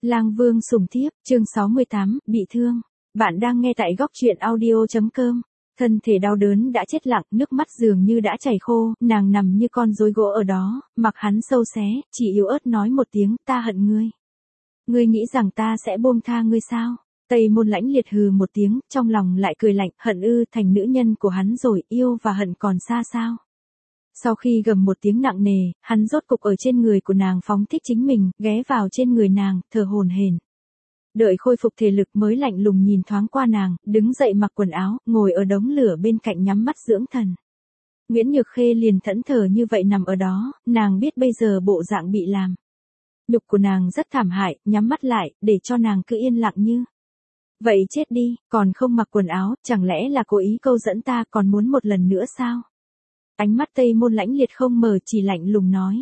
Lang Vương sủng thiếp, chương 68, bị thương. Bạn đang nghe tại góc truyện audio.com. Thân thể đau đớn đã chết lặng, nước mắt dường như đã chảy khô, nàng nằm như con rối gỗ ở đó, mặc hắn sâu xé, chỉ yếu ớt nói một tiếng, ta hận ngươi. Ngươi nghĩ rằng ta sẽ buông tha ngươi sao? Tây Môn Lãnh liệt hừ một tiếng, trong lòng lại cười lạnh, hận ư, thành nữ nhân của hắn rồi, yêu và hận còn xa sao? Sau khi gầm một tiếng nặng nề, hắn rốt cục ở trên người của nàng phóng thích chính mình, ghé vào trên người nàng, thở hổn hển. Đợi khôi phục thể lực mới lạnh lùng nhìn thoáng qua nàng, đứng dậy mặc quần áo, ngồi ở đống lửa bên cạnh nhắm mắt dưỡng thần. Nguyễn Nhược Khê liền thẫn thờ như vậy nằm ở đó, nàng biết bây giờ bộ dạng bị làm. Nhục của nàng rất thảm hại, nhắm mắt lại, để cho nàng cứ yên lặng như. Vậy chết đi, còn không mặc quần áo, chẳng lẽ là cố ý câu dẫn ta còn muốn một lần nữa sao? Ánh mắt Tây Môn Lãnh liệt không mở, chỉ lạnh lùng nói.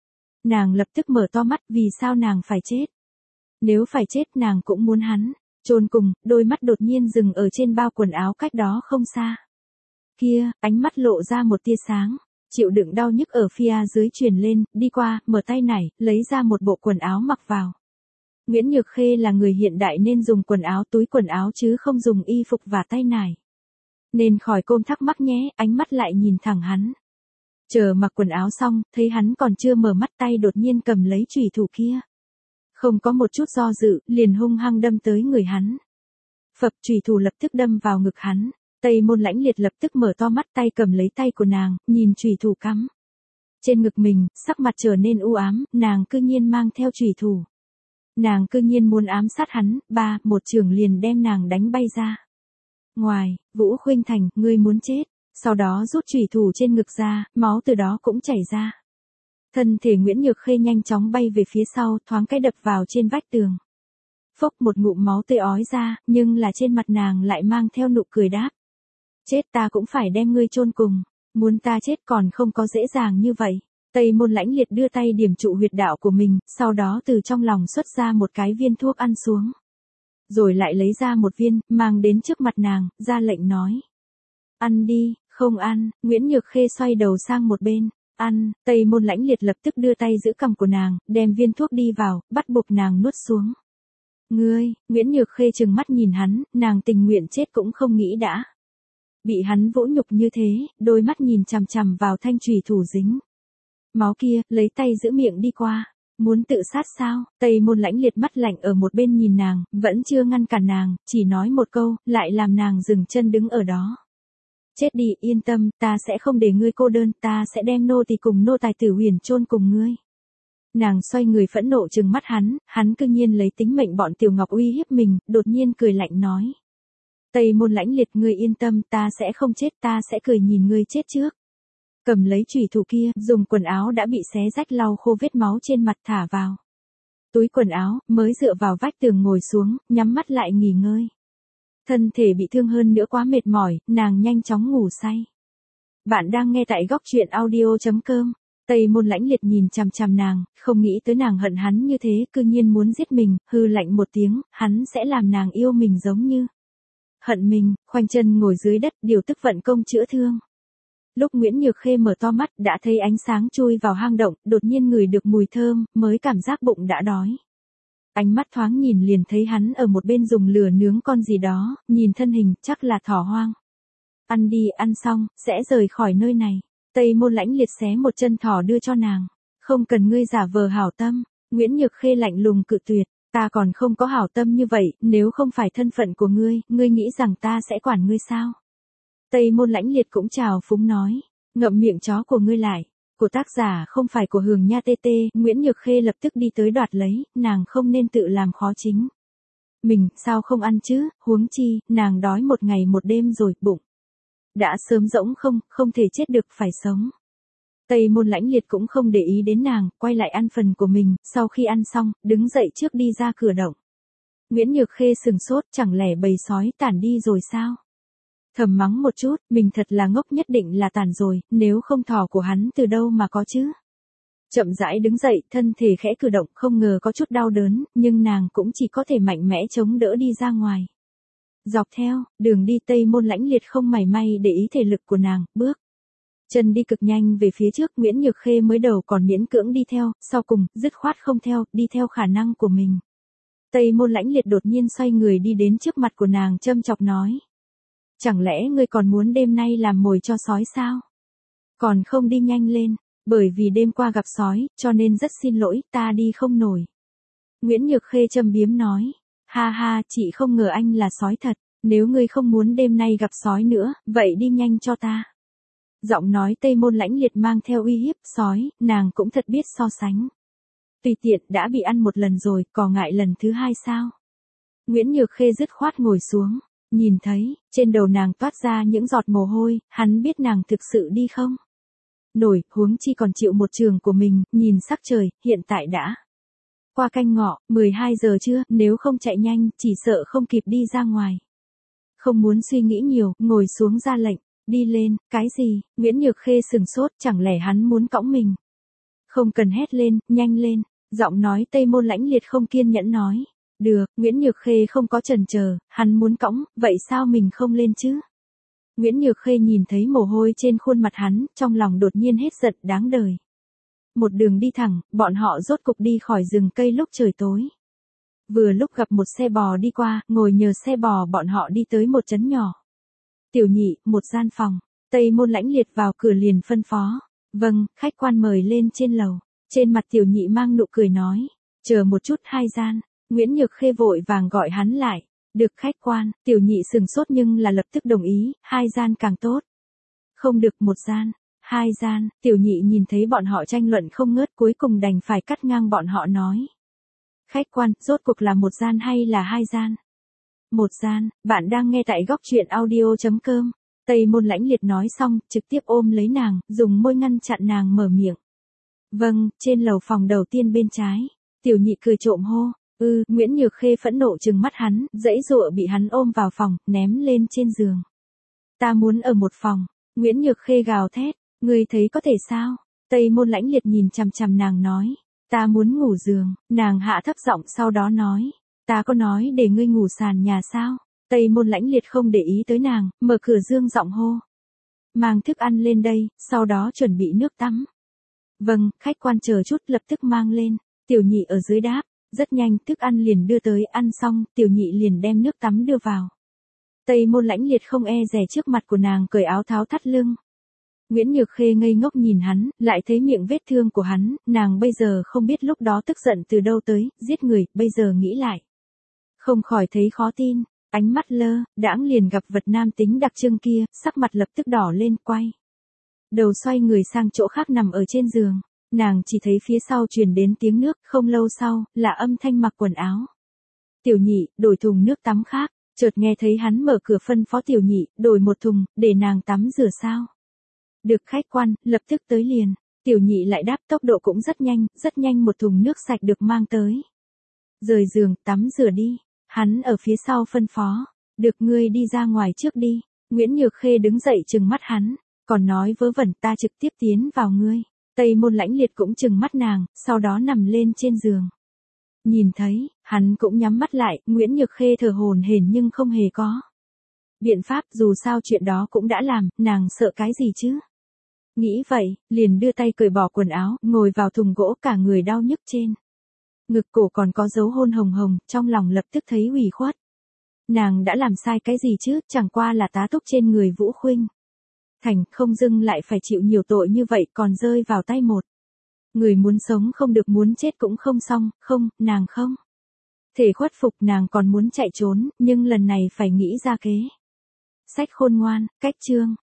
Nàng lập tức mở to mắt, vì sao nàng phải chết? Nếu phải chết nàng cũng muốn hắn chôn cùng, đôi mắt đột nhiên dừng ở trên bao quần áo cách đó không xa. Kia, ánh mắt lộ ra một tia sáng, chịu đựng đau nhức ở phía dưới truyền lên, đi qua, mở tay nải, lấy ra một bộ quần áo mặc vào. Nguyễn Nhược Khê là người hiện đại nên dùng quần áo túi quần áo chứ không dùng y phục và tay nải. Nên khỏi côm thắc mắc nhé, ánh mắt lại nhìn thẳng hắn. Chờ mặc quần áo xong, thấy hắn còn chưa mở mắt, tay đột nhiên cầm lấy chùy thủ kia. Không có một chút do dự, liền hung hăng đâm tới người hắn. Phập, chùy thủ lập tức đâm vào ngực hắn. Tây Môn Lãnh liệt lập tức mở to mắt, tay cầm lấy tay của nàng, nhìn chùy thủ cắm trên ngực mình, sắc mặt trở nên u ám, nàng cư nhiên mang theo chùy thủ. Nàng cư nhiên muốn ám sát hắn, một chưởng liền đem nàng đánh bay ra. Ngoài, Vũ Khuynh Thành, ngươi muốn chết. Sau đó rút chùy thủ trên ngực ra, máu từ đó cũng chảy ra. Thân thể Nguyễn Nhược Khê nhanh chóng bay về phía sau, thoáng cái đập vào trên vách tường. Phốc, một ngụm máu tươi ói ra, nhưng là trên mặt nàng lại mang theo nụ cười đáp. Chết ta cũng phải đem ngươi chôn cùng, muốn ta chết còn không có dễ dàng như vậy. Tây Môn Lãnh liệt đưa tay điểm trụ huyệt đạo của mình, sau đó từ trong lòng xuất ra một cái viên thuốc ăn xuống. Rồi lại lấy ra một viên, mang đến trước mặt nàng, ra lệnh nói. Ăn đi, không ăn, Nguyễn Nhược Khê xoay đầu sang một bên. Ăn, Tây Môn Lãnh liệt lập tức đưa tay giữ cằm của nàng, đem viên thuốc đi vào, bắt buộc nàng nuốt xuống. Ngươi, Nguyễn Nhược Khê trừng mắt nhìn hắn, nàng tình nguyện chết cũng không nghĩ đã. Bị hắn vỗ nhục như thế, đôi mắt nhìn chằm chằm vào thanh chùy thủ dính máu kia, lấy tay giữ miệng đi qua. Muốn tự sát sao? Tây Môn Lãnh liệt mắt lạnh ở một bên nhìn nàng, vẫn chưa ngăn cản nàng, chỉ nói một câu, lại làm nàng dừng chân đứng ở đó. Chết đi, yên tâm, ta sẽ không để ngươi cô đơn, ta sẽ đem nô tỳ cùng nô tài Tử Huyền chôn cùng ngươi. Nàng xoay người phẫn nộ trừng mắt hắn cư nhiên lấy tính mệnh bọn Tiểu Ngọc uy hiếp mình, đột nhiên cười lạnh nói. Tây Môn Lãnh liệt, ngươi yên tâm, ta sẽ không chết, ta sẽ cười nhìn ngươi chết trước. Cầm lấy chùy thủ kia, dùng quần áo đã bị xé rách lau khô vết máu trên mặt thả vào túi quần áo, mới dựa vào vách tường ngồi xuống, nhắm mắt lại nghỉ ngơi. Thân thể bị thương hơn nữa quá mệt mỏi, nàng nhanh chóng ngủ say. Bạn đang nghe tại góc truyện audio.com. Tây Môn Lãnh liệt nhìn chằm chằm nàng, không nghĩ tới nàng hận hắn như thế, cư nhiên muốn giết mình, hư lạnh một tiếng, hắn sẽ làm nàng yêu mình giống như hận mình, khoanh chân ngồi dưới đất, điều tức vận công chữa thương. Lúc Nguyễn Nhược Khê mở to mắt, đã thấy ánh sáng chui vào hang động, đột nhiên ngửi được mùi thơm, mới cảm giác bụng đã đói. Ánh mắt thoáng nhìn liền thấy hắn ở một bên dùng lửa nướng con gì đó, nhìn thân hình, chắc là thỏ hoang. Ăn đi, ăn xong, sẽ rời khỏi nơi này. Tây Môn Lãnh liệt xé một chân thỏ đưa cho nàng. Không cần ngươi giả vờ hảo tâm. Nguyễn Nhược Khê lạnh lùng cự tuyệt. Ta còn không có hảo tâm như vậy, nếu không phải thân phận của ngươi, ngươi nghĩ rằng ta sẽ quản ngươi sao? Tây Môn Lãnh liệt cũng chào phúng nói. Ngậm miệng chó của ngươi lại. Của tác giả không phải của Hường Nha TT, Nguyễn Nhược Khê lập tức đi tới đoạt lấy, nàng không nên tự làm khó chính mình, sao không ăn chứ, huống chi, nàng đói một ngày một đêm rồi, bụng đã sớm rỗng không thể chết được, phải sống. Tây Môn Lãnh liệt cũng không để ý đến nàng, quay lại ăn phần của mình, sau khi ăn xong, đứng dậy trước đi ra cửa động. Nguyễn Nhược Khê sừng sốt, chẳng lẽ bầy sói tản đi rồi sao? Thầm mắng một chút, mình thật là ngốc, nhất định là tàn rồi, nếu không thỏ của hắn từ đâu mà có chứ. Chậm rãi đứng dậy, thân thể khẽ cử động, không ngờ có chút đau đớn, nhưng nàng cũng chỉ có thể mạnh mẽ chống đỡ đi ra ngoài. Dọc theo, đường đi Tây Môn Lãnh liệt không mảy may để ý thể lực của nàng, bước chân đi cực nhanh về phía trước, Nguyễn Nhược Khê mới đầu còn miễn cưỡng đi theo, sau cùng, dứt khoát không theo, đi theo khả năng của mình. Tây Môn Lãnh Liệt đột nhiên xoay người đi đến trước mặt của nàng châm chọc nói. Chẳng lẽ ngươi còn muốn đêm nay làm mồi cho sói sao? Còn không đi nhanh lên, bởi vì đêm qua gặp sói, cho nên rất xin lỗi, ta đi không nổi. Nguyễn Nhược Khê châm biếm nói. Ha ha, chị không ngờ anh là sói thật, nếu ngươi không muốn đêm nay gặp sói nữa, vậy đi nhanh cho ta. Giọng nói Tây Môn Lãnh Liệt mang theo uy hiếp, sói, nàng cũng thật biết so sánh. Tùy tiện đã bị ăn một lần rồi, có ngại lần thứ hai sao? Nguyễn Nhược Khê dứt khoát ngồi xuống, nhìn thấy, trên đầu nàng toát ra những giọt mồ hôi, hắn biết nàng thực sự đi không? Nổi, huống chi còn chịu một trường của mình, nhìn sắc trời, hiện tại đã. Qua canh ngọ, 12 giờ trưa, nếu không chạy nhanh, chỉ sợ không kịp đi ra ngoài. Không muốn suy nghĩ nhiều, ngồi xuống ra lệnh, đi lên, cái gì, Nguyễn Nhược Khê sừng sốt, chẳng lẽ hắn muốn cõng mình? Không cần hét lên, nhanh lên, giọng nói Tây Môn Lãnh Liệt không kiên nhẫn nói. Được, Nguyễn Nhược Khê không có chần chờ, hắn muốn cõng, vậy sao mình không lên chứ? Nguyễn Nhược Khê nhìn thấy mồ hôi trên khuôn mặt hắn, trong lòng đột nhiên hết giận đáng đời. Một đường đi thẳng, bọn họ rốt cục đi khỏi rừng cây lúc trời tối. Vừa lúc gặp một xe bò đi qua, ngồi nhờ xe bò bọn họ đi tới một trấn nhỏ. Tiểu nhị, một gian phòng, Tây Môn Lãnh Liệt vào cửa liền phân phó. Vâng, khách quan mời lên trên lầu. Trên mặt tiểu nhị mang nụ cười nói. Chờ một chút, 2 gian. Nguyễn Nhược Khê vội vàng gọi hắn lại. Được khách quan, tiểu nhị sừng sốt nhưng là lập tức đồng ý, 2 gian càng tốt. Không được 1 gian, 2 gian, tiểu nhị nhìn thấy bọn họ tranh luận không ngớt cuối cùng đành phải cắt ngang bọn họ nói. Khách quan, rốt cuộc là 1 gian hay là 2 gian? 1 gian, bạn đang nghe tại góc truyện audio.com. Tây Môn Lãnh Liệt nói xong, trực tiếp ôm lấy nàng, dùng môi ngăn chặn nàng mở miệng. Vâng, trên lầu phòng đầu tiên bên trái. Tiểu nhị cười trộm hô. Nguyễn Nhược Khê phẫn nộ trừng mắt hắn, dãy dụa bị hắn ôm vào phòng, ném lên trên giường. Ta muốn ở một phòng. Nguyễn Nhược Khê gào thét. Ngươi thấy có thể sao? Tây Môn Lãnh Liệt nhìn chằm chằm nàng nói. Ta muốn ngủ giường. Nàng hạ thấp giọng sau đó nói. Ta có nói để ngươi ngủ sàn nhà sao? Tây Môn Lãnh Liệt không để ý tới nàng, mở cửa dương giọng hô. Mang thức ăn lên đây, sau đó chuẩn bị nước tắm. Vâng, khách quan chờ chút lập tức mang lên. Tiểu nhị ở dưới đáp. Rất nhanh, thức ăn liền đưa tới, ăn xong, tiểu nhị liền đem nước tắm đưa vào. Tây Môn Lãnh Liệt không e dè trước mặt của nàng cởi áo tháo thắt lưng. Nguyễn Nhược Khê ngây ngốc nhìn hắn, lại thấy miệng vết thương của hắn, nàng bây giờ không biết lúc đó tức giận từ đâu tới, giết người, bây giờ nghĩ lại. Không khỏi thấy khó tin, ánh mắt lơ, đãng liền gặp vật nam tính đặc trưng kia, sắc mặt lập tức đỏ lên, quay. Đầu xoay người sang chỗ khác nằm ở trên giường. Nàng chỉ thấy phía sau truyền đến tiếng nước, không lâu sau, là âm thanh mặc quần áo. Tiểu nhị, đổi thùng nước tắm khác, chợt nghe thấy hắn mở cửa phân phó tiểu nhị, đổi một thùng, để nàng tắm rửa sao. Được khách quan, lập tức tới liền. Tiểu nhị lại đáp tốc độ cũng rất nhanh một thùng nước sạch được mang tới. Rời giường, tắm rửa đi. Hắn ở phía sau phân phó. Được ngươi đi ra ngoài trước đi. Nguyễn Nhược Khê đứng dậy trừng mắt hắn, còn nói vớ vẩn ta trực tiếp tiến vào ngươi. Tây Môn Lãnh Liệt cũng trừng mắt nàng, sau đó nằm lên trên giường. Nhìn thấy, hắn cũng nhắm mắt lại, Nguyễn Nhược Khê thở hổn hển nhưng không hề có biện pháp, dù sao chuyện đó cũng đã làm, nàng sợ cái gì chứ? Nghĩ vậy, liền đưa tay cởi bỏ quần áo, ngồi vào thùng gỗ cả người đau nhức trên. Ngực cổ còn có dấu hôn hồng hồng, trong lòng lập tức thấy ủy khuất. Nàng đã làm sai cái gì chứ, chẳng qua là tá túc trên người Vũ Khuynh. Thành không dưng lại phải chịu nhiều tội như vậy còn rơi vào tay một. Người muốn sống không được muốn chết cũng không xong, không, nàng không. Thể khuất phục nàng còn muốn chạy trốn, nhưng lần này phải nghĩ ra kế. Sách khôn ngoan, cách chương.